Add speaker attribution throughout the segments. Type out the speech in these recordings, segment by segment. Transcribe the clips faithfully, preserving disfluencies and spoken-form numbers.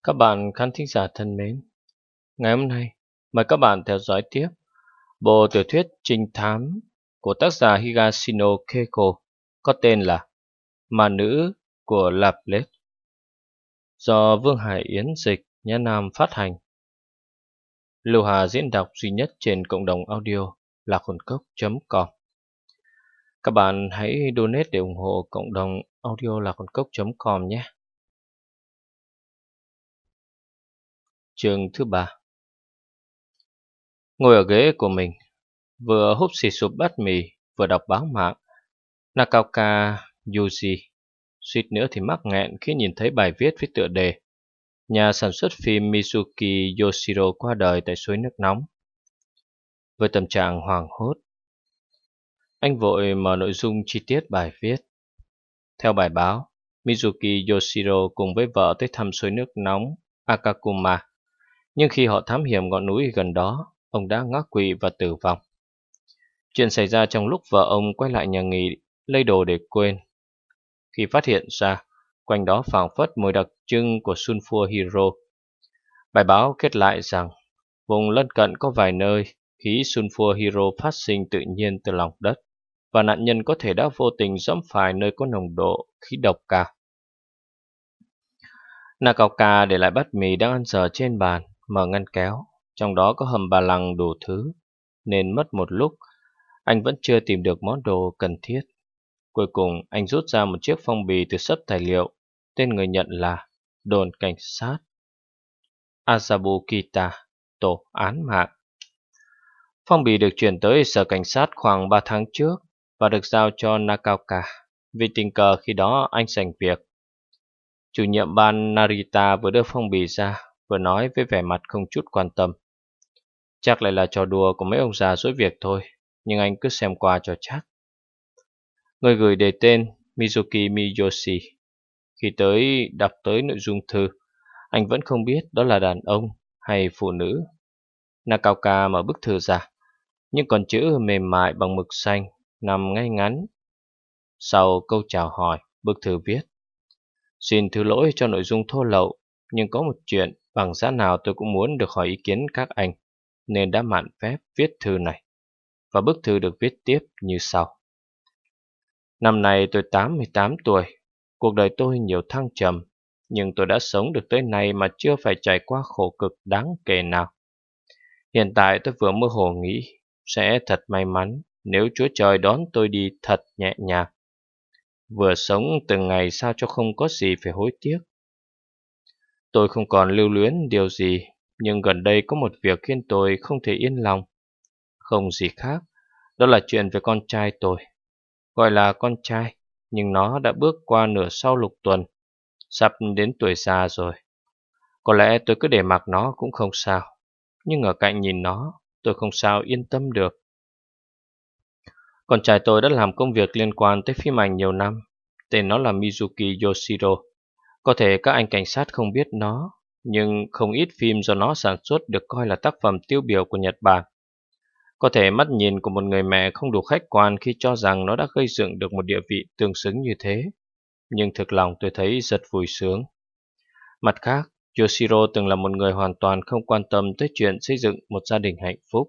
Speaker 1: Các bạn khán thính giả thân mến, ngày hôm nay mời các bạn theo dõi tiếp bộ tiểu thuyết trinh thám của tác giả Higashino Keiko có tên là Ma Nữ của Laplet do Vương Hải Yến dịch, Nhã Nam phát hành. Lưu Hà diễn đọc duy nhất trên cộng đồng audio lạc hồn cốc chấm com. Các bạn hãy donate để ủng hộ cộng đồng audio lạc hồn cốc chấm com nhé. Chương thứ ba. Ngồi ở ghế của mình, vừa húp xì sụp bát mì, vừa đọc báo mạng, Nakaoka Yuji suýt nữa thì mắc nghẹn khi nhìn thấy bài viết với tựa đề Nhà sản xuất phim Mizuki Yoshiro qua đời tại suối nước nóng. Với tâm trạng hoảng hốt, anh vội mở nội dung chi tiết bài viết. Theo bài báo, Mizuki Yoshiro cùng với vợ tới thăm suối nước nóng Akakuma, nhưng khi họ thám hiểm ngọn núi gần đó, ông đã ngã quỵ và tử vong. Chuyện xảy ra trong lúc vợ ông quay lại nhà nghỉ lấy đồ để quên. Khi phát hiện ra, quanh đó phảng phất mùi đặc trưng của Sulfur Hero. Bài báo kết lại rằng, vùng lân cận có vài nơi khí Sulfur Hero phát sinh tự nhiên từ lòng đất, và nạn nhân có thể đã vô tình giẫm phải nơi có nồng độ khí độc cao. Nakaoka để lại bát mì đang ăn dở trên bàn, mở ngăn kéo, trong đó có hầm bà lằng đủ thứ, nên mất một lúc, anh vẫn chưa tìm được món đồ cần thiết. Cuối cùng, anh rút ra một chiếc phong bì từ xấp tài liệu, tên người nhận là đồn cảnh sát Azabukita, tổ án mạng. Phong bì được chuyển tới sở cảnh sát khoảng ba tháng trước và được giao cho Nakaoka, vì tình cờ khi đó anh rảnh việc. Chủ nhiệm ban Narita vừa đưa phong bì ra, vừa nói với vẻ mặt không chút quan tâm. Chắc lại là trò đùa của mấy ông già dối việc thôi, nhưng anh cứ xem qua cho chắc. Người gửi đề tên Mizuki Miyoshi. Khi tới đọc tới nội dung thư, anh vẫn không biết đó là đàn ông hay phụ nữ. Nakaoka mở bức thư ra, những con chữ mềm mại bằng mực xanh nằm ngay ngắn. Sau câu chào hỏi, bức thư viết: Xin thứ lỗi cho nội dung thô lậu, nhưng có một chuyện bằng giá nào tôi cũng muốn được hỏi ý kiến các anh, nên đã mạn phép viết thư này. Và bức thư được viết tiếp như sau. Năm nay tôi tám mươi tám tuổi, cuộc đời tôi nhiều thăng trầm, nhưng tôi đã sống được tới nay mà chưa phải trải qua khổ cực đáng kể nào. Hiện tại tôi vừa mơ hồ nghĩ sẽ thật may mắn nếu Chúa Trời đón tôi đi thật nhẹ nhàng. Vừa sống từng ngày sao cho không có gì phải hối tiếc. Tôi không còn lưu luyến điều gì, nhưng gần đây có một việc khiến tôi không thể yên lòng. Không gì khác, đó là chuyện về con trai tôi. Gọi là con trai, nhưng nó đã bước qua nửa sau lục tuần, sắp đến tuổi già rồi. Có lẽ tôi cứ để mặc nó cũng không sao, nhưng ở cạnh nhìn nó, tôi không sao yên tâm được. Con trai tôi đã làm công việc liên quan tới phim ảnh nhiều năm. Tên nó là Mizuki Yoshiro. Có thể các anh cảnh sát không biết nó, nhưng không ít phim do nó sản xuất được coi là tác phẩm tiêu biểu của Nhật Bản. Có thể mắt nhìn của một người mẹ không đủ khách quan khi cho rằng nó đã gây dựng được một địa vị tương xứng như thế, nhưng thực lòng tôi thấy rất vui sướng. Mặt khác, Yoshiro từng là một người hoàn toàn không quan tâm tới chuyện xây dựng một gia đình hạnh phúc.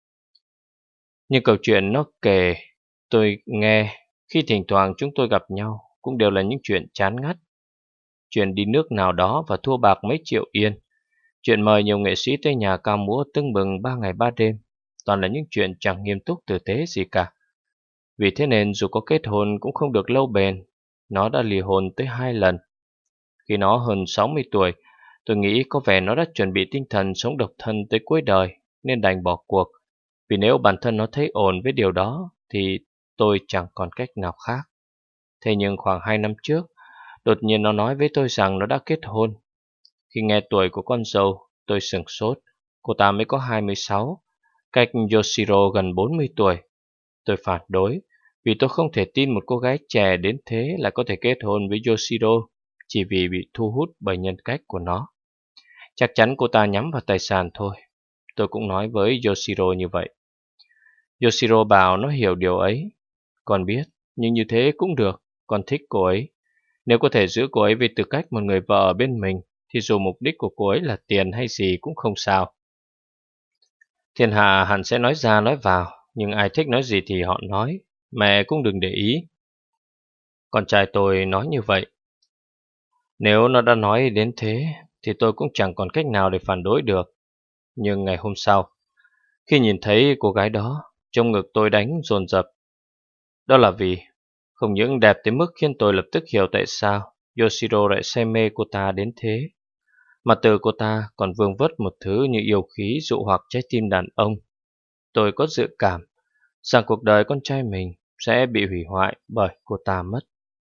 Speaker 1: Nhưng câu chuyện nó kể, tôi nghe, khi thỉnh thoảng chúng tôi gặp nhau, cũng đều là những chuyện chán ngắt. Chuyện đi nước nào đó và thua bạc mấy triệu yên. Chuyện mời nhiều nghệ sĩ tới nhà ca múa tưng bừng ba ngày ba đêm. Toàn là những chuyện chẳng nghiêm túc tử tế gì cả. Vì thế nên dù có kết hôn cũng không được lâu bền. Nó đã ly hôn tới hai lần. Khi nó hơn sáu mươi tuổi, tôi nghĩ có vẻ nó đã chuẩn bị tinh thần sống độc thân tới cuối đời, nên đành bỏ cuộc. Vì nếu bản thân nó thấy ổn với điều đó, thì tôi chẳng còn cách nào khác. Thế nhưng khoảng hai năm trước, đột nhiên nó nói với tôi rằng nó đã kết hôn. Khi nghe tuổi của con dâu, tôi sửng sốt. Cô ta mới có hai mươi sáu, cách Yoshiro gần bốn mươi tuổi. Tôi phản đối, vì tôi không thể tin một cô gái trẻ đến thế lại có thể kết hôn với Yoshiro chỉ vì bị thu hút bởi nhân cách của nó. Chắc chắn cô ta nhắm vào tài sản thôi. Tôi cũng nói với Yoshiro như vậy. Yoshiro bảo nó hiểu điều ấy. Con biết, nhưng như thế cũng được, con thích cô ấy. Nếu có thể giữ cô ấy với tư cách một người vợ ở bên mình, thì dù mục đích của cô ấy là tiền hay gì cũng không sao. Thiên hạ hẳn sẽ nói ra nói vào, nhưng ai thích nói gì thì họ nói, mẹ cũng đừng để ý. Con trai tôi nói như vậy. Nếu nó đã nói đến thế thì tôi cũng chẳng còn cách nào để phản đối được. Nhưng ngày hôm sau, khi nhìn thấy cô gái đó, trong ngực tôi đánh dồn dập. Đó là vì không những đẹp tới mức khiến tôi lập tức hiểu tại sao Yoshiro lại say mê cô ta đến thế, mà từ cô ta còn vương vất một thứ như yêu khí dụ hoặc trái tim đàn ông. Tôi có dự cảm rằng cuộc đời con trai mình sẽ bị hủy hoại bởi cô ta mất.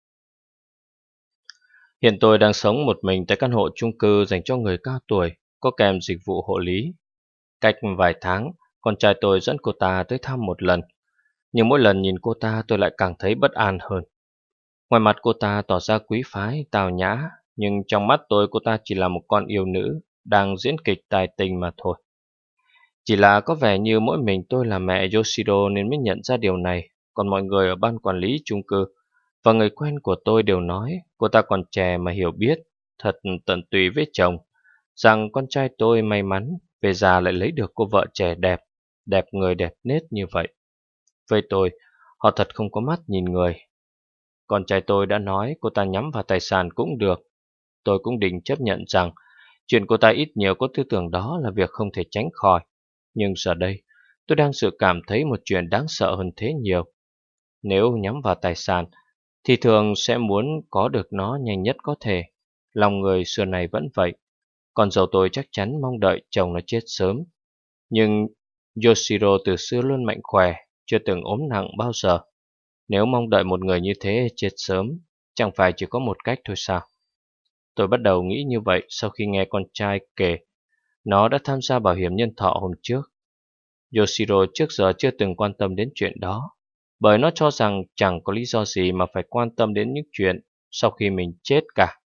Speaker 1: Hiện tôi đang sống một mình tại căn hộ chung cư dành cho người cao tuổi, có kèm dịch vụ hộ lý. Cách vài tháng, con trai tôi dẫn cô ta tới thăm một lần, nhưng mỗi lần nhìn cô ta tôi lại càng thấy bất an hơn. Ngoài mặt cô ta tỏ ra quý phái, tào nhã, nhưng trong mắt tôi cô ta chỉ là một con yêu nữ đang diễn kịch tài tình mà thôi. Chỉ là có vẻ như mỗi mình tôi là mẹ Yoshiro nên mới nhận ra điều này, còn mọi người ở ban quản lý chung cư và người quen của tôi đều nói cô ta còn trẻ mà hiểu biết, thật tận tụy với chồng, rằng con trai tôi may mắn về già lại lấy được cô vợ trẻ đẹp, đẹp người đẹp nết như vậy. Với tôi, họ thật không có mắt nhìn người. Con trai tôi đã nói cô ta nhắm vào tài sản cũng được. Tôi cũng định chấp nhận rằng chuyện cô ta ít nhiều có tư tưởng đó là việc không thể tránh khỏi. Nhưng giờ đây, tôi đang sự cảm thấy một chuyện đáng sợ hơn thế nhiều. Nếu nhắm vào tài sản, thì thường sẽ muốn có được nó nhanh nhất có thể. Lòng người xưa này vẫn vậy. Con dâu tôi chắc chắn mong đợi chồng nó chết sớm. Nhưng Yoshiro từ xưa luôn mạnh khỏe, chưa từng ốm nặng bao giờ. Nếu mong đợi một người như thế chết sớm, chẳng phải chỉ có một cách thôi sao? Tôi bắt đầu nghĩ như vậy sau khi nghe con trai kể nó đã tham gia bảo hiểm nhân thọ hôm trước. Yoshiro trước giờ chưa từng quan tâm đến chuyện đó, bởi nó cho rằng chẳng có lý do gì mà phải quan tâm đến những chuyện sau khi mình chết cả.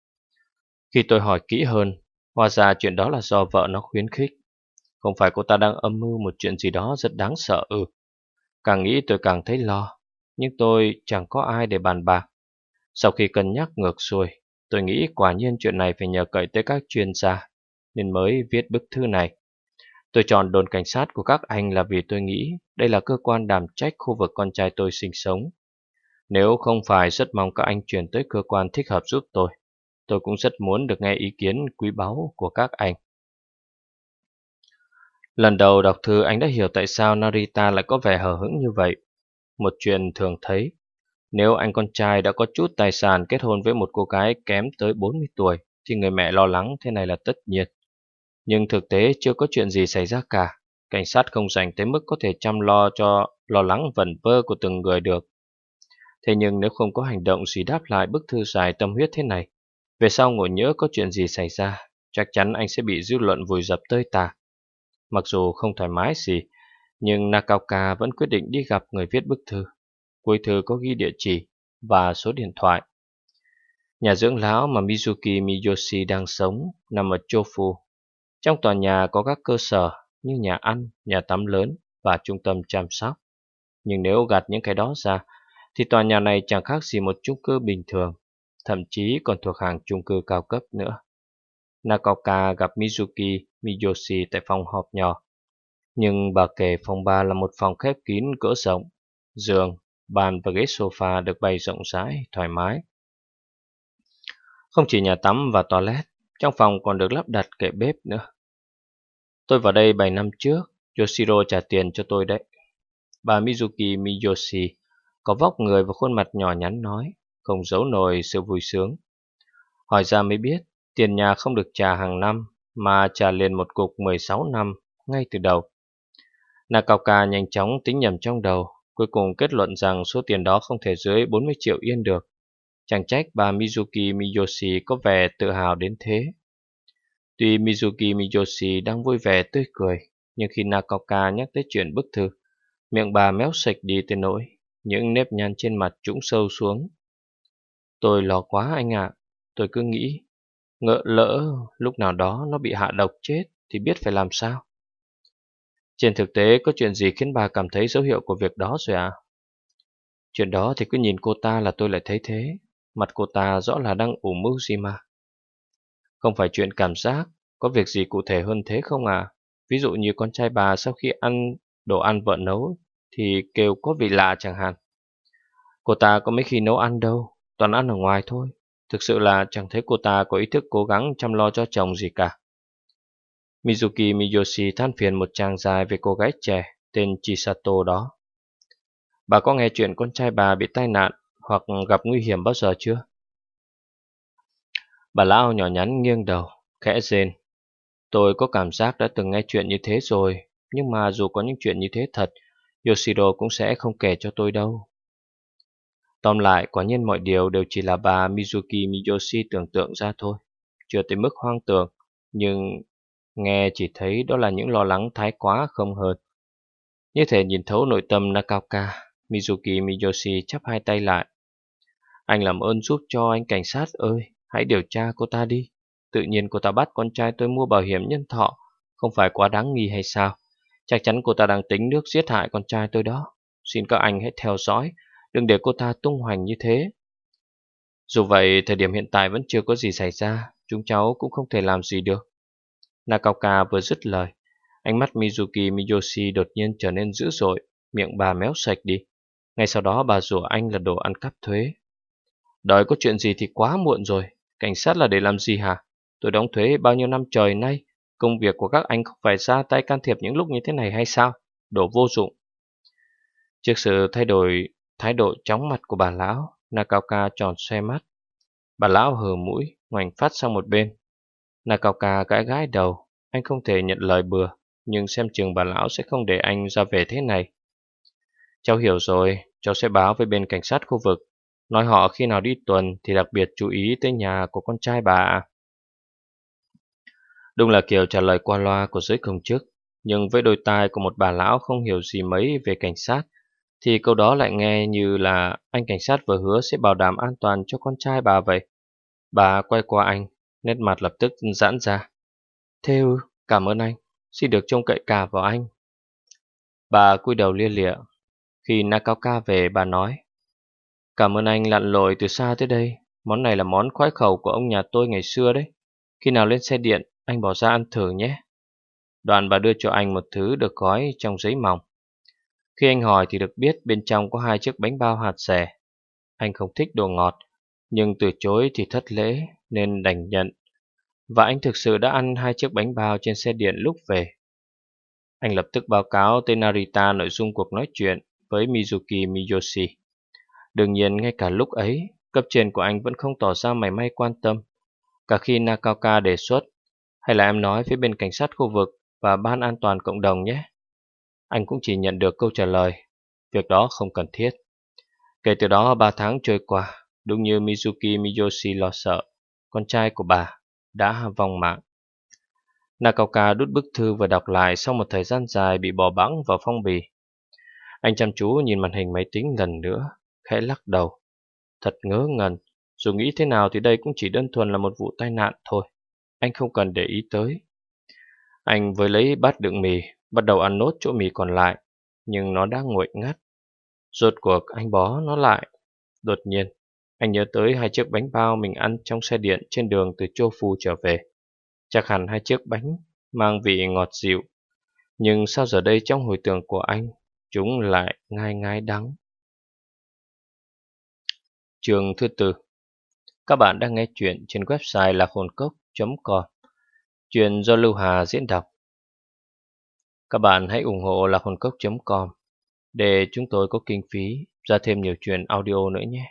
Speaker 1: Khi tôi hỏi kỹ hơn, hóa ra chuyện đó là do vợ nó khuyến khích. Không phải cô ta đang âm mưu một chuyện gì đó rất đáng sợ ư? Càng nghĩ tôi càng thấy lo, nhưng tôi chẳng có ai để bàn bạc. Sau khi cân nhắc ngược xuôi, tôi nghĩ quả nhiên chuyện này phải nhờ cậy tới các chuyên gia, nên mới viết bức thư này. Tôi chọn đồn cảnh sát của các anh là vì tôi nghĩ đây là cơ quan đảm trách khu vực con trai tôi sinh sống. Nếu không phải rất mong các anh chuyển tới cơ quan thích hợp giúp tôi, tôi cũng rất muốn được nghe ý kiến quý báu của các anh. Lần đầu đọc thư anh đã hiểu tại sao Narita lại có vẻ hờ hững như vậy. Một chuyện thường thấy, nếu anh con trai đã có chút tài sản kết hôn với một cô gái kém tới bốn mươi tuổi, thì người mẹ lo lắng thế này là tất nhiên. Nhưng thực tế chưa có chuyện gì xảy ra cả. Cảnh sát không rảnh tới mức có thể chăm lo cho lo lắng vẩn vơ của từng người được. Thế nhưng nếu không có hành động gì đáp lại bức thư dài tâm huyết thế này, về sau ngộ nhỡ có chuyện gì xảy ra, chắc chắn anh sẽ bị dư luận vùi dập tơi tả. Mặc dù không thoải mái gì, nhưng Nakaoka vẫn quyết định đi gặp người viết bức thư. Cuối thư có ghi địa chỉ và số điện thoại. Nhà dưỡng lão mà Mizuki Miyoshi đang sống nằm ở Chofu. Trong tòa nhà có các cơ sở như nhà ăn, nhà tắm lớn và trung tâm chăm sóc. Nhưng nếu gạt những cái đó ra, thì tòa nhà này chẳng khác gì một chung cư bình thường, thậm chí còn thuộc hàng chung cư cao cấp nữa. Nakaoka gặp Mizuki Miyoshi tại phòng họp nhỏ. Nhưng bà kể phòng ba là một phòng khép kín cỡ rộng, giường, bàn và ghế sofa được bày rộng rãi, thoải mái. Không chỉ nhà tắm và toilet, trong phòng còn được lắp đặt kệ bếp nữa. Tôi vào đây bảy năm trước, Yoshiro trả tiền cho tôi đấy. Bà Mizuki Miyoshi có vóc người và khuôn mặt nhỏ nhắn nói, không giấu nổi sự vui sướng. Hỏi ra mới biết, tiền nhà không được trả hàng năm, mà trả liền một cục mười sáu năm ngay từ đầu. Nakaoka nhanh chóng tính nhầm trong đầu, cuối cùng kết luận rằng số tiền đó không thể dưới bốn mươi triệu yên được. Chẳng trách bà Mizuki Miyoshi có vẻ tự hào đến thế. Tuy Mizuki Miyoshi đang vui vẻ tươi cười, nhưng khi Nakaoka nhắc tới chuyện bức thư, miệng bà méo sạch đi tới nỗi những nếp nhăn trên mặt trũng sâu xuống. Tôi lo quá anh ạ, tôi cứ nghĩ ngỡ lỡ lúc nào đó nó bị hạ độc chết thì biết phải làm sao. Trên thực tế có chuyện gì khiến bà cảm thấy dấu hiệu của việc đó rồi ạ? Chuyện đó thì cứ nhìn cô ta là tôi lại thấy thế. Mặt cô ta rõ là đang ủ mưu gì mà. Không phải chuyện cảm giác, có việc gì cụ thể hơn thế không à? Ví dụ như con trai bà sau khi ăn đồ ăn vợ nấu thì kêu có vị lạ chẳng hạn. Cô ta có mấy khi nấu ăn đâu, toàn ăn ở ngoài thôi. Thực sự là chẳng thấy cô ta có ý thức cố gắng chăm lo cho chồng gì cả. Mizuki Miyoshi than phiền một tràng dài về cô gái trẻ tên Chisato đó. Bà có nghe chuyện con trai bà bị tai nạn hoặc gặp nguy hiểm bao giờ chưa? Bà lão nhỏ nhắn nghiêng đầu, khẽ rên. Tôi có cảm giác đã từng nghe chuyện như thế rồi, nhưng mà dù có những chuyện như thế thật, Yoshiro cũng sẽ không kể cho tôi đâu. Tóm lại, quả nhiên mọi điều đều chỉ là bà Mizuki Miyoshi tưởng tượng ra thôi, chưa tới mức hoang tưởng, nhưng nghe chỉ thấy đó là những lo lắng thái quá không hơn. Như thể nhìn thấu nội tâm Nakaoka, Mizuki Miyoshi chắp hai tay lại. Anh làm ơn giúp cho anh cảnh sát ơi, hãy điều tra cô ta đi. Tự nhiên cô ta bắt con trai tôi mua bảo hiểm nhân thọ, không phải quá đáng nghi hay sao? Chắc chắn cô ta đang tính nước giết hại con trai tôi đó. Xin các anh hãy theo dõi, đừng để cô ta tung hoành như thế. Dù vậy, thời điểm hiện tại vẫn chưa có gì xảy ra, chúng cháu cũng không thể làm gì được. Nakaoka vừa dứt lời, ánh mắt Mizuki Miyoshi đột nhiên trở nên dữ dội, miệng bà méo sạch đi. Ngay sau đó bà rủa anh là đồ ăn cắp thuế. Đời có chuyện gì thì quá muộn rồi, cảnh sát là để làm gì hả? Tôi đóng thuế bao nhiêu năm trời nay, công việc của các anh không phải ra tay can thiệp những lúc như thế này hay sao? Đồ vô dụng. Trước sự thay đổi thái độ chóng mặt của bà lão, Nakaoka tròn xoe mắt. Bà lão hừ mũi, ngoảnh phát sang một bên. Nakaoka gãi gãi đầu, anh không thể nhận lời bừa, nhưng xem chừng bà lão sẽ không để anh ra về thế này. Cháu hiểu rồi, cháu sẽ báo với bên cảnh sát khu vực, nói họ khi nào đi tuần thì đặc biệt chú ý tới nhà của con trai bà. Đúng là kiểu trả lời qua loa của giới công chức, nhưng với đôi tai của một bà lão không hiểu gì mấy về cảnh sát, thì câu đó lại nghe như là anh cảnh sát vừa hứa sẽ bảo đảm an toàn cho con trai bà vậy. Bà quay qua anh, nét mặt lập tức giãn ra. Thế ư, cảm ơn anh, xin được trông cậy cả vào anh. Bà cúi đầu lia lịa. Khi Nakaoka về, bà nói, cảm ơn anh lặn lội từ xa tới đây, món này là món khoái khẩu của ông nhà tôi ngày xưa đấy. Khi nào lên xe điện, anh bỏ ra ăn thử nhé. Đoạn bà đưa cho anh một thứ được gói trong giấy mỏng. Khi anh hỏi thì được biết bên trong có hai chiếc bánh bao hạt dẻ. Anh không thích đồ ngọt, nhưng từ chối thì thất lễ nên đành nhận. Và anh thực sự đã ăn hai chiếc bánh bao trên xe điện lúc về. Anh lập tức báo cáo tới Narita nội dung cuộc nói chuyện với Mizuki Miyoshi. Đương nhiên ngay cả lúc ấy, cấp trên của anh vẫn không tỏ ra mảy may quan tâm. Cả khi Nakaoka đề xuất, hay là em nói với bên cảnh sát khu vực và ban an toàn cộng đồng nhé. Anh cũng chỉ nhận được câu trả lời, việc đó không cần thiết. Kể từ đó ba tháng trôi qua, đúng như Mizuki Miyoshi lo sợ, con trai của bà đã vong mạng. Nakaoka đút bức thư và đọc lại sau một thời gian dài bị bỏ bẵng vào phong bì. Anh chăm chú nhìn màn hình máy tính lần nữa, khẽ lắc đầu. Thật ngớ ngẩn, dù nghĩ thế nào thì đây cũng chỉ đơn thuần là một vụ tai nạn thôi. Anh không cần để ý tới. Anh với lấy bát đựng mì, bắt đầu ăn nốt chỗ mì còn lại, nhưng nó đã nguội ngắt. Rốt cuộc anh bó nó lại. Đột nhiên, anh nhớ tới hai chiếc bánh bao mình ăn trong xe điện trên đường từ Chofu trở về. Chắc hẳn hai chiếc bánh mang vị ngọt dịu, nhưng sao giờ đây trong hồi tưởng của anh, chúng lại ngai ngai đắng. Chương thứ tư. Các bạn đang nghe chuyện trên website lạc hồn cốc chấm com. Chuyện do Lưu Hà diễn đọc. Các bạn hãy ủng hộ lạc hồn cốc chấm com để chúng tôi có kinh phí ra thêm nhiều chuyện audio nữa nhé.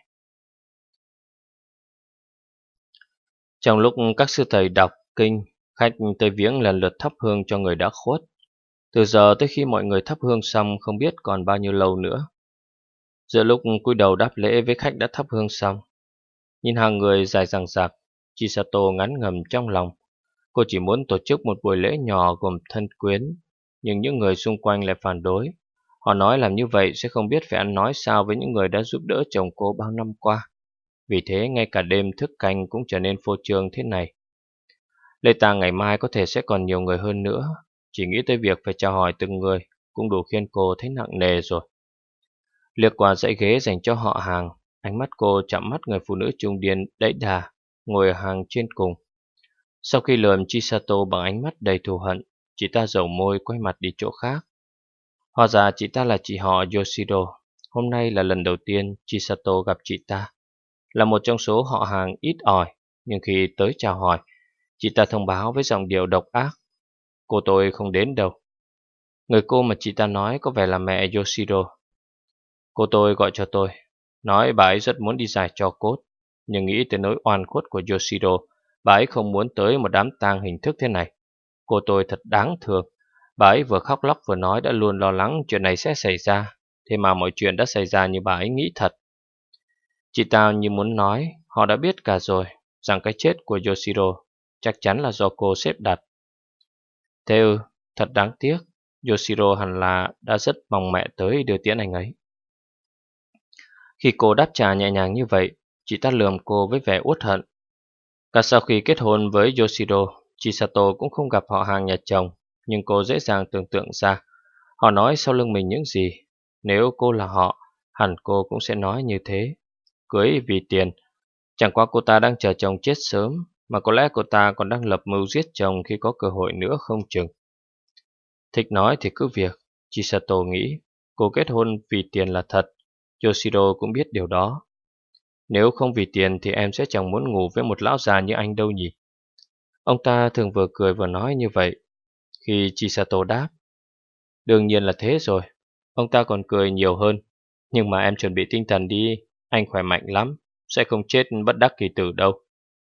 Speaker 1: Trong lúc các sư thầy đọc kinh, khách tới viếng lần lượt thắp hương cho người đã khuất. Từ giờ tới khi mọi người thắp hương xong không biết còn bao nhiêu lâu nữa. Giữa lúc cúi đầu đáp lễ với khách đã thắp hương xong, nhìn hàng người dài dằng dặc, Chisato ngán ngầm trong lòng. Cô chỉ muốn tổ chức một buổi lễ nhỏ gồm thân quyến, nhưng những người xung quanh lại phản đối. Họ nói làm như vậy sẽ không biết phải ăn nói sao với những người đã giúp đỡ chồng cô bao năm qua. Vì thế ngay cả đêm thức canh cũng trở nên phô trương thế này. Lễ tang ngày mai có thể sẽ còn nhiều người hơn nữa. Chỉ nghĩ tới việc phải chào hỏi từng người cũng đủ khiến cô thấy nặng nề rồi. Liếc qua dãy ghế dành cho họ hàng, ánh mắt cô chạm mắt người phụ nữ trung niên đẫy đà ngồi ở hàng trên cùng. Sau khi lườm Chisato bằng ánh mắt đầy thù hận, chị ta dầu môi quay mặt đi chỗ khác. Hóa ra chị ta là chị họ Yoshiro. Hôm nay là lần đầu tiên Chisato gặp chị ta. Là một trong số họ hàng ít ỏi, nhưng khi tới chào hỏi, chị ta thông báo với giọng điệu độc ác: cô tôi không đến đâu. Người cô mà chị ta nói có vẻ là mẹ Yoshiro. Cô tôi gọi cho tôi, nói bà ấy rất muốn đi giải tro cốt, nhưng nghĩ tới nỗi oan khuất của Yoshiro, bà ấy không muốn tới một đám tang hình thức thế này. Cô tôi thật đáng thương. Bà ấy vừa khóc lóc vừa nói đã luôn lo lắng chuyện này sẽ xảy ra, thế mà mọi chuyện đã xảy ra như bà ấy nghĩ thật. Chị ta như muốn nói, họ đã biết cả rồi, rằng cái chết của Yoshiro chắc chắn là do cô xếp đặt. Thế ư, thật đáng tiếc. Yoshiro hẳn là đã rất mong mẹ tới đưa tiễn anh ấy. Khi cô đáp trả nhẹ nhàng như vậy, chị ta lườm cô với vẻ uất hận. Cả sau khi kết hôn với Yoshiro, Chisato cũng không gặp họ hàng nhà chồng, nhưng cô dễ dàng tưởng tượng ra họ nói sau lưng mình những gì. Nếu cô là họ, hẳn cô cũng sẽ nói như thế. Cưới vì tiền. Chẳng qua cô ta đang chờ chồng chết sớm, mà có lẽ cô ta còn đang lập mưu giết chồng khi có cơ hội nữa không chừng. Thích nói thì cứ việc, Chisato nghĩ. Cô kết hôn vì tiền là thật, Yoshiro cũng biết điều đó. Nếu không vì tiền thì em sẽ chẳng muốn ngủ với một lão già như anh đâu nhỉ. Ông ta thường vừa cười vừa nói như vậy. Khi Chisato đáp, đương nhiên là thế rồi. Ông ta còn cười nhiều hơn. Nhưng mà em chuẩn bị tinh thần đi, anh khỏe mạnh lắm, sẽ không chết bất đắc kỳ tử đâu.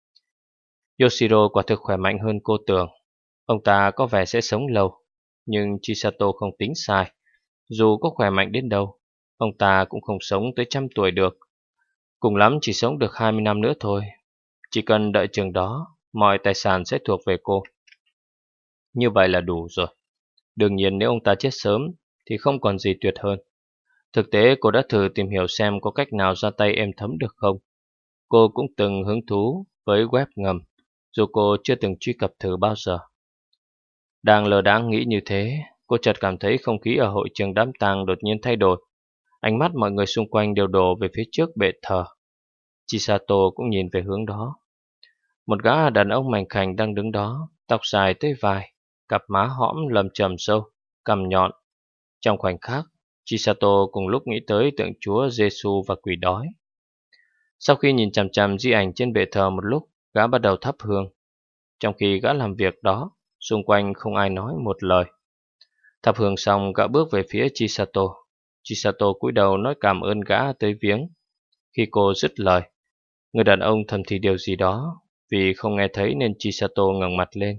Speaker 1: Yoshiro quả thực khỏe mạnh hơn cô tưởng. Ông ta có vẻ sẽ sống lâu. Nhưng Chisato không tính sai. Dù có khỏe mạnh đến đâu, ông ta cũng không sống tới trăm tuổi được. Cùng lắm chỉ sống được hai mươi năm nữa thôi. Chỉ cần đợi chừng đó, mọi tài sản sẽ thuộc về cô. Như vậy là đủ rồi. Đương nhiên nếu ông ta chết sớm thì không còn gì tuyệt hơn. Thực tế cô đã thử tìm hiểu xem có cách nào ra tay êm thấm được không. Cô cũng từng hứng thú với web ngầm, dù cô chưa từng truy cập thử bao giờ. Đang lờ đãng nghĩ như thế, cô chợt cảm thấy không khí ở hội trường đám tang đột nhiên thay đổi. Ánh mắt mọi người xung quanh đều đổ về phía trước bệ thờ. Chisato cũng nhìn về hướng đó. Một gã đàn ông mảnh khảnh đang đứng đó, tóc dài tới vai, cặp má hõm lầm chầm sâu, cằm nhọn. Trong khoảnh khắc, Chisato cùng lúc nghĩ tới tượng Chúa Giêsu và quỷ đói. Sau khi nhìn chằm chằm di ảnh trên bệ thờ một lúc, gã bắt đầu thắp hương. Trong khi gã làm việc đó, xung quanh không ai nói một lời. Thắp hương xong, gã bước về phía Chisato. Chisato cúi đầu nói cảm ơn gã tới viếng. Khi cô dứt lời, người đàn ông thầm thì điều gì đó. Vì không nghe thấy nên Chisato ngẩng mặt lên.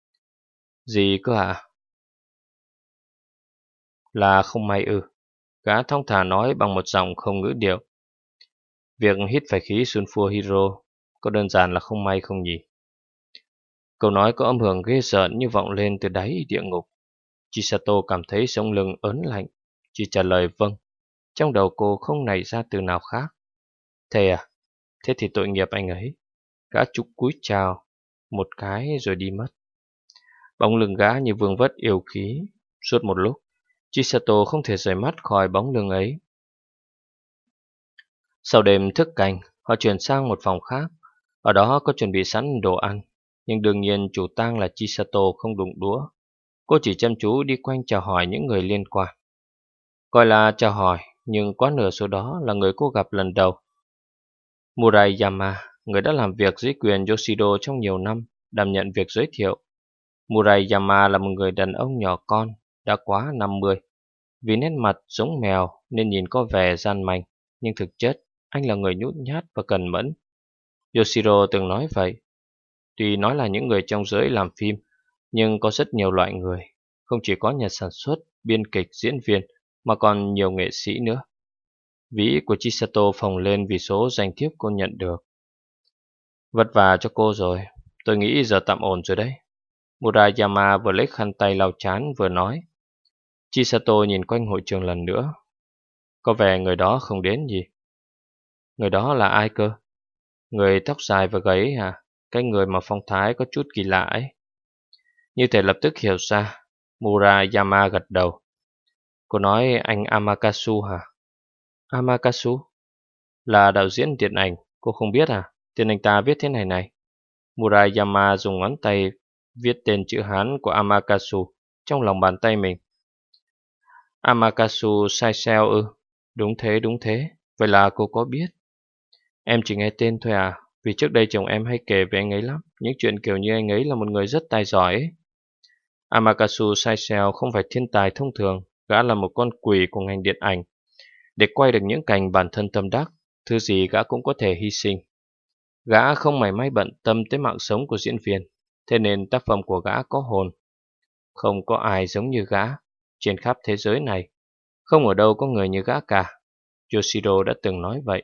Speaker 1: Gì cơ hả? Là không may ư? Gã thong thả nói bằng một giọng không ngữ điệu. Việc hít phải khí sulfur hydro có đơn giản là không may không nhỉ? Câu nói có âm hưởng ghê rợn như vọng lên từ đáy địa ngục. Chisato cảm thấy sống lưng ớn lạnh, chỉ trả lời vâng. Trong đầu cô không nảy ra từ nào khác. Thế à? Thế thì tội nghiệp anh ấy. Gã chúc cúi chào một cái rồi đi mất. Bóng lưng gã như vương vất yêu khí. Suốt một lúc, Chisato không thể rời mắt khỏi bóng lưng ấy. Sau đêm thức canh, họ chuyển sang một phòng khác. Ở đó có chuẩn bị sẵn đồ ăn. Nhưng đương nhiên chủ tang là Chisato không đụng đũa. Cô chỉ chăm chú đi quanh chào hỏi những người liên quan. Gọi là chào hỏi, nhưng quá nửa số đó là người cô gặp lần đầu. Murayama, người đã làm việc dưới quyền Yoshiro trong nhiều năm, đảm nhận việc giới thiệu. Murayama là một người đàn ông nhỏ con, đã quá năm mươi. Vì nét mặt giống mèo nên nhìn có vẻ gian manh, nhưng thực chất anh là người nhút nhát và cần mẫn. Yoshiro từng nói vậy. Tuy nói là những người trong giới làm phim, nhưng có rất nhiều loại người, không chỉ có nhà sản xuất, biên kịch, diễn viên, mà còn nhiều nghệ sĩ nữa. Ví của Chisato phồng lên vì số danh thiếp cô nhận được. Vất vả cho cô rồi, tôi nghĩ giờ tạm ổn rồi đấy. Murayama vừa lấy khăn tay lau chán vừa nói. Chisato nhìn quanh hội trường lần nữa. Có vẻ người đó không đến gì. Người đó là ai cơ? Người tóc dài và gáy à? Cái người mà phong thái có chút kỳ lạ ấy. Như thể lập tức hiểu ra. Murayama gật đầu. Cô nói anh Amakasu hả? Amakasu? Là đạo diễn điện ảnh, cô không biết à? Tên anh ta viết thế này này. Murayama dùng ngón tay viết tên chữ Hán của Amaterasu trong lòng bàn tay mình. Amaterasu Saisel ư? Đúng thế, đúng thế. Vậy là cô có biết. Em chỉ nghe tên thôi à, vì trước đây chồng em hay kể về anh ấy lắm, những chuyện kiểu như anh ấy là một người rất tài giỏi ấy. Amaterasu Saisel không phải thiên tài thông thường, gã là một con quỷ của ngành điện ảnh. Để quay được những cảnh bản thân tâm đắc, thứ gì gã cũng có thể hy sinh. Gã không mảy may bận tâm tới mạng sống của diễn viên, thế nên tác phẩm của gã có hồn. Không có ai giống như gã trên khắp thế giới này. Không ở đâu có người như gã cả. Yoshiro đã từng nói vậy.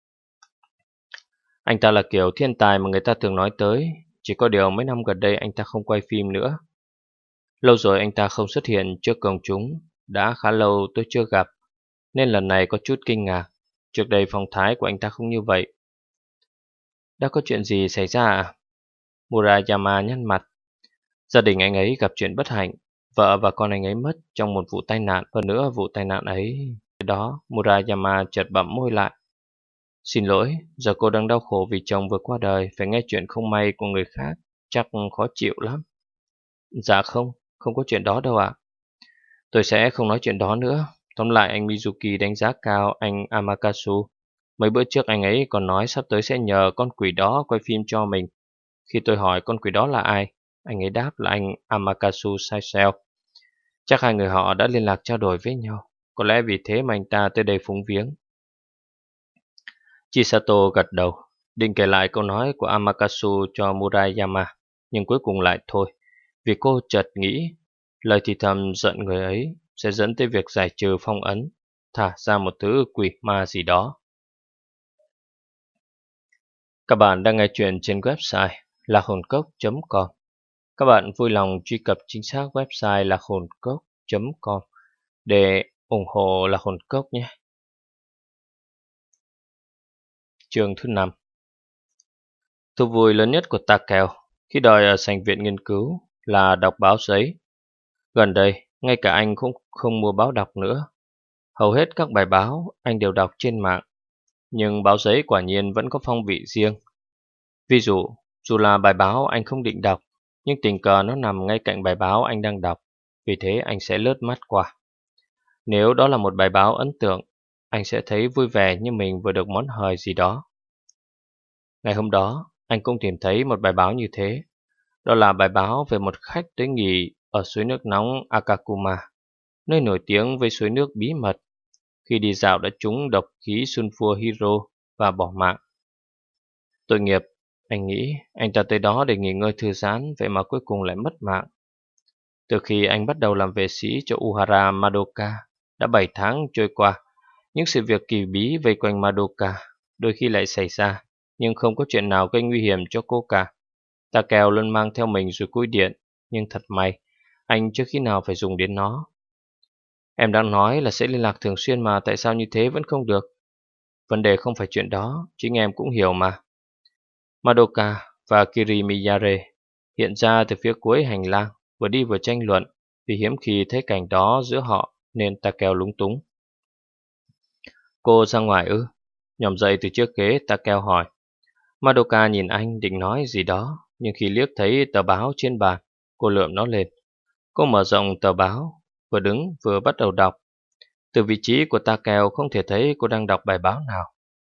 Speaker 1: Anh ta là kiểu thiên tài mà người ta thường nói tới. Chỉ có điều mấy năm gần đây anh ta không quay phim nữa. Lâu rồi anh ta không xuất hiện trước công chúng. Đã khá lâu tôi chưa gặp, nên lần này có chút kinh ngạc. Trước đây phong thái của anh ta không như vậy. Đã có chuyện gì xảy ra à? Murayama nhăn mặt. Gia đình anh ấy gặp chuyện bất hạnh. Vợ và con anh ấy mất trong một vụ tai nạn. Hơn nữa vụ tai nạn ấy. Đó, Murayama chợt bặm môi lại. Xin lỗi, giờ cô đang đau khổ vì chồng vừa qua đời. Phải nghe chuyện không may của người khác, chắc khó chịu lắm. Dạ không, không có chuyện đó đâu ạ. Tôi sẽ không nói chuyện đó nữa. Tóm lại anh Mizuki đánh giá cao anh Amaterasu. Mấy bữa trước anh ấy còn nói sắp tới sẽ nhờ con quỷ đó quay phim cho mình. Khi tôi hỏi con quỷ đó là ai, anh ấy đáp là anh Amaterasu Saisel. Chắc hai người họ đã liên lạc trao đổi với nhau. Có lẽ vì thế mà anh ta tới đây phúng viếng. Chisato gật đầu, định kể lại câu nói của Amaterasu cho Murayama, nhưng cuối cùng lại thôi, vì cô chợt nghĩ lời thì thầm giận người ấy sẽ dẫn tới việc giải trừ phong ấn, thả ra một thứ quỷ ma gì đó. Các bạn đang nghe chuyện trên website lạc hồn cốc chấm com. Các bạn vui lòng truy cập chính xác website lạc hồn cốc chấm com để ủng hộ Lạc Hồn Cốc nhé. Chương thứ năm. Thú vui lớn nhất của Takeo khi đòi ở sảnh viện nghiên cứu là đọc báo giấy. Gần đây, ngay cả anh cũng không mua báo đọc nữa. Hầu hết các bài báo anh đều đọc trên mạng, nhưng báo giấy quả nhiên vẫn có phong vị riêng. Ví dụ, dù là bài báo anh không định đọc, nhưng tình cờ nó nằm ngay cạnh bài báo anh đang đọc, vì thế anh sẽ lướt mắt qua. Nếu đó là một bài báo ấn tượng, anh sẽ thấy vui vẻ như mình vừa được món hời gì đó. Ngày hôm đó, anh cũng tìm thấy một bài báo như thế. Đó là bài báo về một khách tới nghỉ ở suối nước nóng Akakuma, nơi nổi tiếng với suối nước bí mật. Khi đi dạo đã trúng độc khí sulfur hydro và bỏ mạng. Tội nghiệp, anh nghĩ anh ta tới đó để nghỉ ngơi thư giãn, vậy mà cuối cùng lại mất mạng. Từ khi anh bắt đầu làm vệ sĩ cho Uhara Madoka, đã bảy tháng trôi qua, những sự việc kỳ bí vây quanh Madoka đôi khi lại xảy ra, nhưng không có chuyện nào gây nguy hiểm cho cô cả. Takeo luôn mang theo mình rồi cui điện, nhưng thật may, anh chưa khi nào phải dùng đến nó. Em đang nói là sẽ liên lạc thường xuyên mà tại sao như thế vẫn không được? Vấn đề không phải chuyện đó, chính em cũng hiểu mà. Madoka và Kiri Miyare hiện ra từ phía cuối hành lang, vừa đi vừa tranh luận, vì hiếm khi thấy cảnh đó giữa họ nên Takeo lúng túng. Cô ra ngoài ư? Nhòm dậy từ chiếc ghế, Takeo hỏi. Madoka nhìn anh định nói gì đó, nhưng khi liếc thấy tờ báo trên bàn, cô lượm nó lên. Cô mở rộng tờ báo, vừa đứng vừa bắt đầu đọc. Từ vị trí của Takeo không thể thấy cô đang đọc bài báo nào.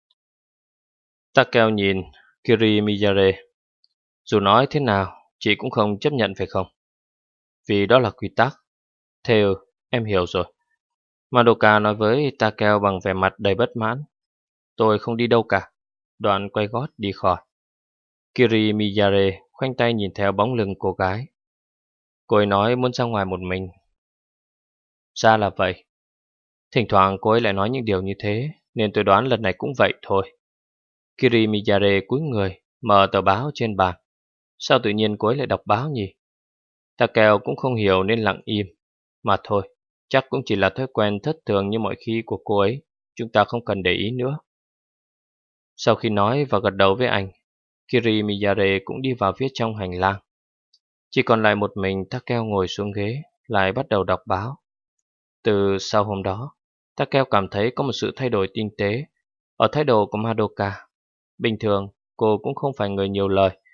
Speaker 1: Takeo nhìn Kiri Miyare. Dù nói thế nào, chị cũng không chấp nhận phải không? Vì đó là quy tắc. Thế ư, em hiểu rồi. Madoka nói với Takeo bằng vẻ mặt đầy bất mãn. Tôi không đi đâu cả. Đoạn quay gót đi khỏi. Kiri Miyare khoanh tay nhìn theo bóng lưng cô gái. Cô ấy nói muốn ra ngoài một mình. Ra là vậy. Thỉnh thoảng cô ấy lại nói những điều như thế, nên tôi đoán lần này cũng vậy thôi. Kiri Miyare cúi người, mở tờ báo trên bàn. Sao tự nhiên cô ấy lại đọc báo nhỉ? Takeo cũng không hiểu nên lặng im. Mà thôi, chắc cũng chỉ là thói quen thất thường như mọi khi của cô ấy. Chúng ta không cần để ý nữa. Sau khi nói và gật đầu với anh, Kiri Miyare cũng đi vào phía trong hành lang. Chỉ còn lại một mình Takeo ngồi xuống ghế, lại bắt đầu đọc báo. Từ sau hôm đó, Takeo cảm thấy có một sự thay đổi tinh tế ở thái độ của Madoka. Bình thường, cô cũng không phải người nhiều lời,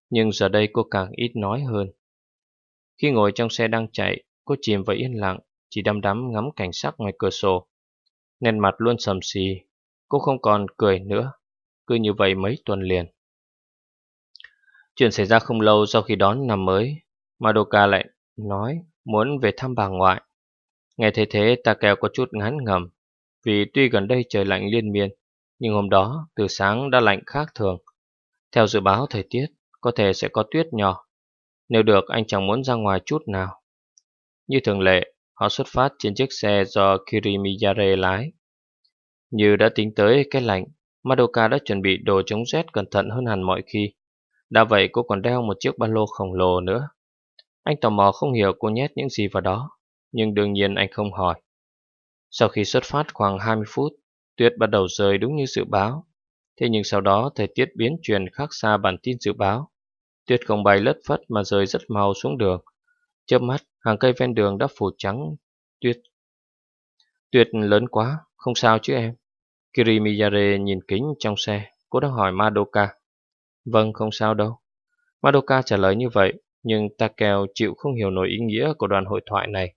Speaker 1: nhưng giờ đây cô càng ít nói hơn. Khi ngồi trong xe đang chạy, cô chìm vào yên lặng, chỉ đăm đắm ngắm cảnh sắc ngoài cửa sổ. Nét mặt luôn sầm xì, cô không còn cười nữa, cứ như vậy mấy tuần liền. Chuyện xảy ra không lâu sau khi đón năm mới, Madoka lại nói muốn về thăm bà ngoại. Nghe thấy thế, Takeo có chút ngán ngẩm, vì tuy gần đây trời lạnh liên miên, nhưng hôm đó từ sáng đã lạnh khác thường. Theo dự báo thời tiết, có thể sẽ có tuyết nhỏ. Nếu được, anh chẳng muốn ra ngoài chút nào. Như thường lệ, họ xuất phát trên chiếc xe do Kirimiyare lái. Như đã tính tới cái lạnh, Madoka đã chuẩn bị đồ chống rét cẩn thận hơn hẳn mọi khi. Đã vậy cô còn đeo một chiếc ba lô khổng lồ nữa. Anh tò mò không hiểu cô nhét những gì vào đó, nhưng đương nhiên anh không hỏi. Sau khi xuất phát khoảng hai mươi phút, tuyết bắt đầu rơi đúng như dự báo. Thế nhưng sau đó thời tiết biến chuyển khác xa bản tin dự báo. Tuyết không bay lất phất mà rơi rất mau xuống đường. Chớp mắt, hàng cây ven đường đã phủ trắng tuyết. Tuyết lớn quá, không sao chứ em? Kirimiyare nhìn kính trong xe, cô đang hỏi Madoka. Vâng, không sao đâu. Madoka trả lời như vậy, nhưng Takeo chịu không hiểu nổi ý nghĩa của đoạn hội thoại này.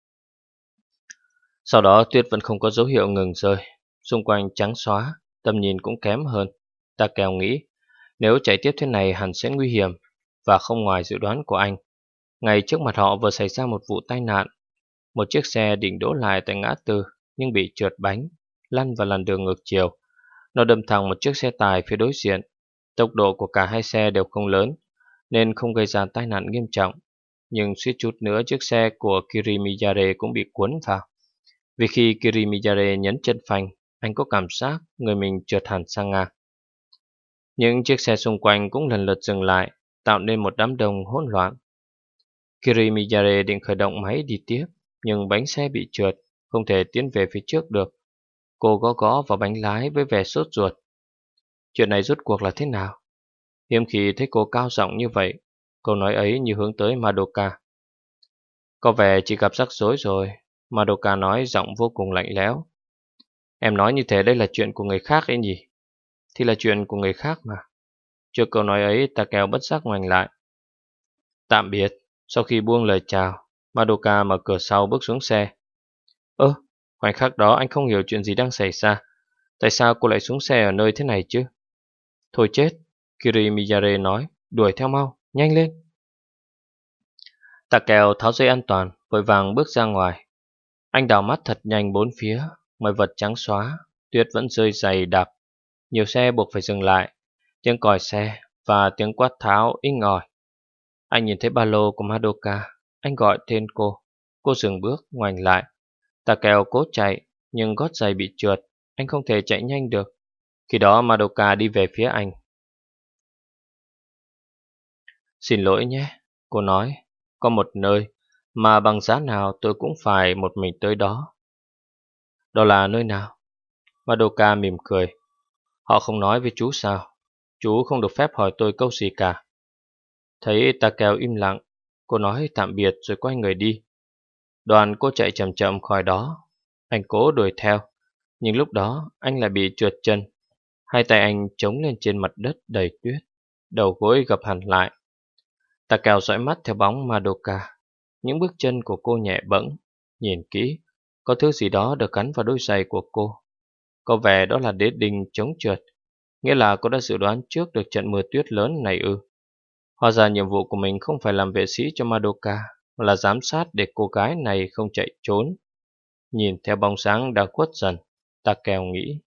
Speaker 1: Sau đó tuyết vẫn không có dấu hiệu ngừng rơi, xung quanh trắng xóa, tầm nhìn cũng kém hơn. Takeo nghĩ, nếu chạy tiếp thế này hẳn sẽ nguy hiểm, và không ngoài dự đoán của anh. Ngay trước mặt họ vừa xảy ra một vụ tai nạn. Một chiếc xe định đỗ lại tại ngã tư, nhưng bị trượt bánh, lăn vào làn đường ngược chiều. Nó đâm thẳng một chiếc xe tải phía đối diện. Tốc độ của cả hai xe đều không lớn, nên không gây ra tai nạn nghiêm trọng. Nhưng suýt chút nữa chiếc xe của Kirimiyare cũng bị cuốn vào. Vì khi Kirimiyare nhấn chân phanh, anh có cảm giác người mình trượt hẳn sang ngang. Những chiếc xe xung quanh cũng lần lượt dừng lại, tạo nên một đám đông hỗn loạn. Kirimiyare định khởi động máy đi tiếp, nhưng bánh xe bị trượt, không thể tiến về phía trước được. Cô gõ gõ vào bánh lái với vẻ sốt ruột. Chuyện này rốt cuộc là thế nào? Hiếm khi thấy cô cao giọng như vậy, câu nói ấy như hướng tới Madoka. Có vẻ chỉ gặp rắc rối rồi, Madoka nói giọng vô cùng lạnh lẽo. Em nói như thế đây là chuyện của người khác ấy nhỉ? Thì là chuyện của người khác mà. Trước câu nói ấy, Takeo bất giác ngoảnh lại. Tạm biệt. Sau khi buông lời chào, Madoka mở cửa sau bước xuống xe. Ơ, khoảnh khắc đó anh không hiểu chuyện gì đang xảy ra. Tại sao cô lại xuống xe ở nơi thế này chứ? Thôi chết, Kirimiyare nói, đuổi theo mau, nhanh lên. Takeo tháo dây an toàn, vội vàng bước ra ngoài. Anh đảo mắt thật nhanh bốn phía, mọi vật trắng xóa, tuyết vẫn rơi dày đặc. Nhiều xe buộc phải dừng lại, tiếng còi xe và tiếng quát tháo inh ỏi. Anh nhìn thấy ba lô của Madoka, anh gọi tên cô. Cô dừng bước, ngoảnh lại. Takeo cố chạy, nhưng gót giày bị trượt, anh không thể chạy nhanh được. Khi đó Madoka đi về phía anh. Xin lỗi nhé, cô nói, có một nơi mà bằng giá nào tôi cũng phải một mình tới đó. Đó là nơi nào? Madoka mỉm cười. Họ không nói với chú sao? Chú không được phép hỏi tôi câu gì cả. Thấy Takeo im lặng, cô nói tạm biệt rồi quay người đi. Đoàn cô chạy chậm chậm khỏi đó. Anh cố đuổi theo, nhưng lúc đó anh lại bị trượt chân. Hai tay anh chống lên trên mặt đất đầy tuyết, đầu gối gập hẳn lại. Takeo dõi mắt theo bóng Madoka. Những bước chân của cô nhẹ bẫng. Nhìn kỹ, có thứ gì đó được gắn vào đôi giày của cô. Có vẻ đó là đế đinh chống trượt. Nghĩa là cô đã dự đoán trước được trận mưa tuyết lớn này ư? Hóa ra nhiệm vụ của mình không phải làm vệ sĩ cho Madoka, mà là giám sát để cô gái này không chạy trốn. Nhìn theo bóng sáng đã khuất dần, Takeo nghĩ.